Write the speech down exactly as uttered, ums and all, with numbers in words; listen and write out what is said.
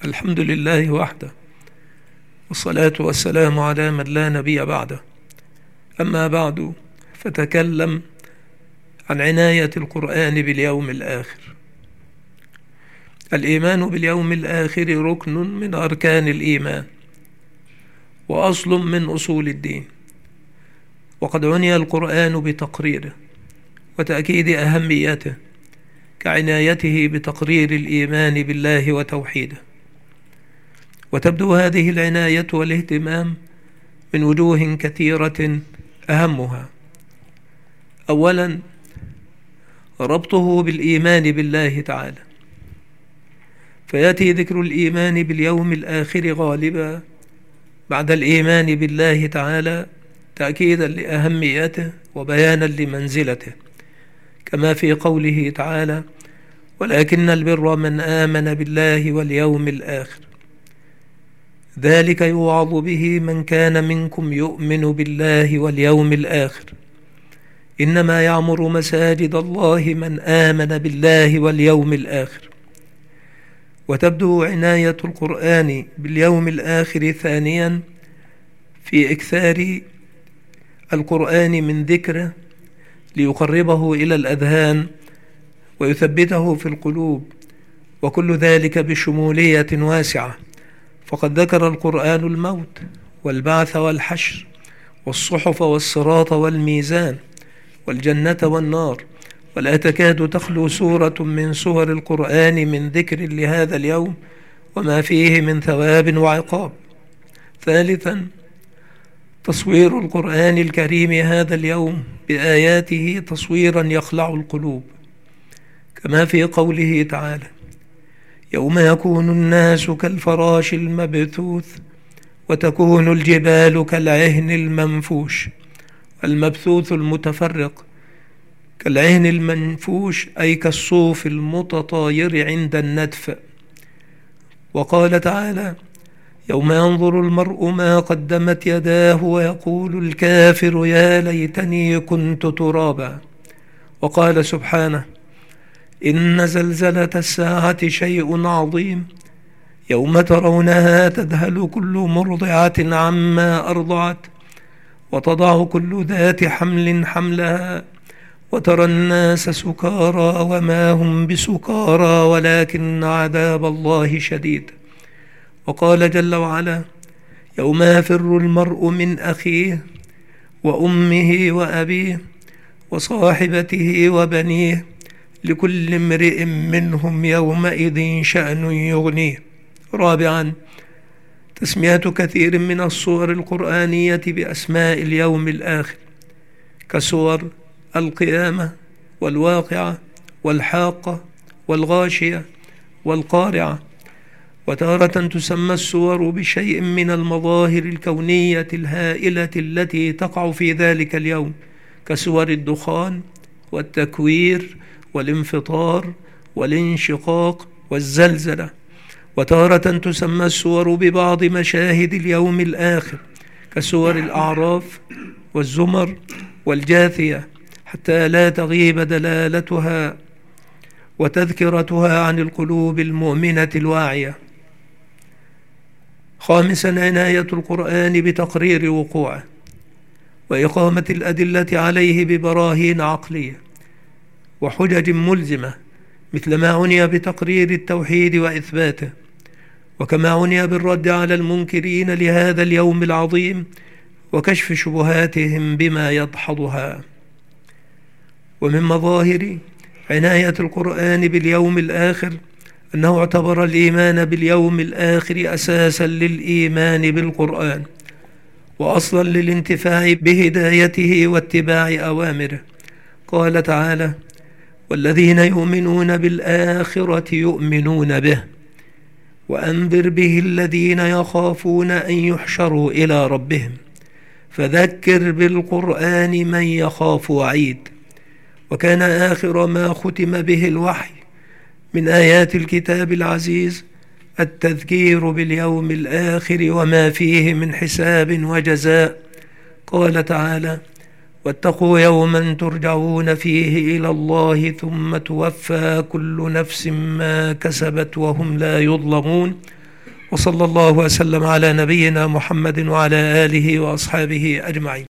الحمد لله وحده، والصلاة والسلام على من لا نبي بعده. أما بعد، فتكلم عن عناية القرآن باليوم الآخر. الإيمان باليوم الآخر ركن من أركان الإيمان وأصل من أصول الدين، وقد عني القرآن بتقريره وتأكيد أهميته كعنايته بتقرير الإيمان بالله وتوحيده. وتبدو هذه العناية والاهتمام من وجوه كثيرة، أهمها أولا ربطه بالإيمان بالله تعالى، فيأتي ذكر الإيمان باليوم الآخر غالبا بعد الإيمان بالله تعالى تأكيدا لأهميته وبيانا لمنزلته، كما في قوله تعالى: ولكن البر من آمن بالله واليوم الآخر، ذلك يوعظ به من كان منكم يؤمن بالله واليوم الآخر، إنما يعمر مساجد الله من آمن بالله واليوم الآخر. وتبدو عناية القرآن باليوم الآخر ثانيا في إكثار القرآن من ذكره ليقربه إلى الأذهان ويثبته في القلوب، وكل ذلك بشمولية واسعة، فقد ذكر القرآن الموت والبعث والحشر والصحف والصراط والميزان والجنة والنار، ولا تكاد تخلو سورة من سور القرآن من ذكر لهذا اليوم وما فيه من ثواب وعقاب. ثالثا تصوير القرآن الكريم هذا اليوم بآياته تصويرا يخلع القلوب، كما في قوله تعالى: يوم يكون الناس كالفراش المبثوث وتكون الجبال كالعهن المنفوش. المبثوث المتفرق، كالعهن المنفوش أي كالصوف المتطاير عند الندف. وقال تعالى: يوم ينظر المرء ما قدمت يداه ويقول الكافر يا ليتني كنت ترابا. وقال سبحانه: إن زلزلة الساعة شيء عظيم يوم ترونها تذهل كل مرضعة عما أرضعت وتضع كل ذات حمل حملها وترى الناس سكارى وما هم بسكارى ولكن عذاب الله شديد. وقال جل وعلا: يوم يفر المرء من أخيه وأمه وأبيه وصاحبته وبنيه لكل امرئ منهم يومئذ شأن يغنيه. رابعا تسمية كثير من الصور القرآنية بأسماء اليوم الآخر، كسور القيامة والواقعة والحاقة والغاشية والقارعة. وتارة تسمى السور بشيء من المظاهر الكونية الهائلة التي تقع في ذلك اليوم، كسور الدخان والتكوير والانفطار والانشقاق والزلزلة. وتارة تسمى السور ببعض مشاهد اليوم الآخر، كسور الأعراف والزمر والجاثية، حتى لا تغيب دلالتها وتذكرتها عن القلوب المؤمنة الواعية. خامسا عناية القرآن بتقرير وقوعه وإقامة الأدلة عليه ببراهين عقلية وحجج ملزمة، مثل ما عني بتقرير التوحيد وإثباته، وكما عني بالرد على المنكرين لهذا اليوم العظيم وكشف شبهاتهم بما يدحضها. ومن مظاهر عناية القرآن باليوم الآخر أنه اعتبر الإيمان باليوم الآخر أساسا للإيمان بالقرآن وأصلا للانتفاع بهدايته واتباع أوامره. قال تعالى: والذين يؤمنون بالآخرة يؤمنون به وأنذر به الذين يخافون أن يحشروا إلى ربهم فذكر بالقرآن من يخاف وعيد. وكان آخر ما ختم به الوحي من آيات الكتاب العزيز التذكير باليوم الآخر وما فيه من حساب وجزاء. قال تعالى: واتقوا يوما ترجعون فيه إلى الله ثم توفى كل نفس ما كسبت وهم لا يظلمون. وصلى الله وسلم على نبينا محمد وعلى آله وأصحابه أجمعين.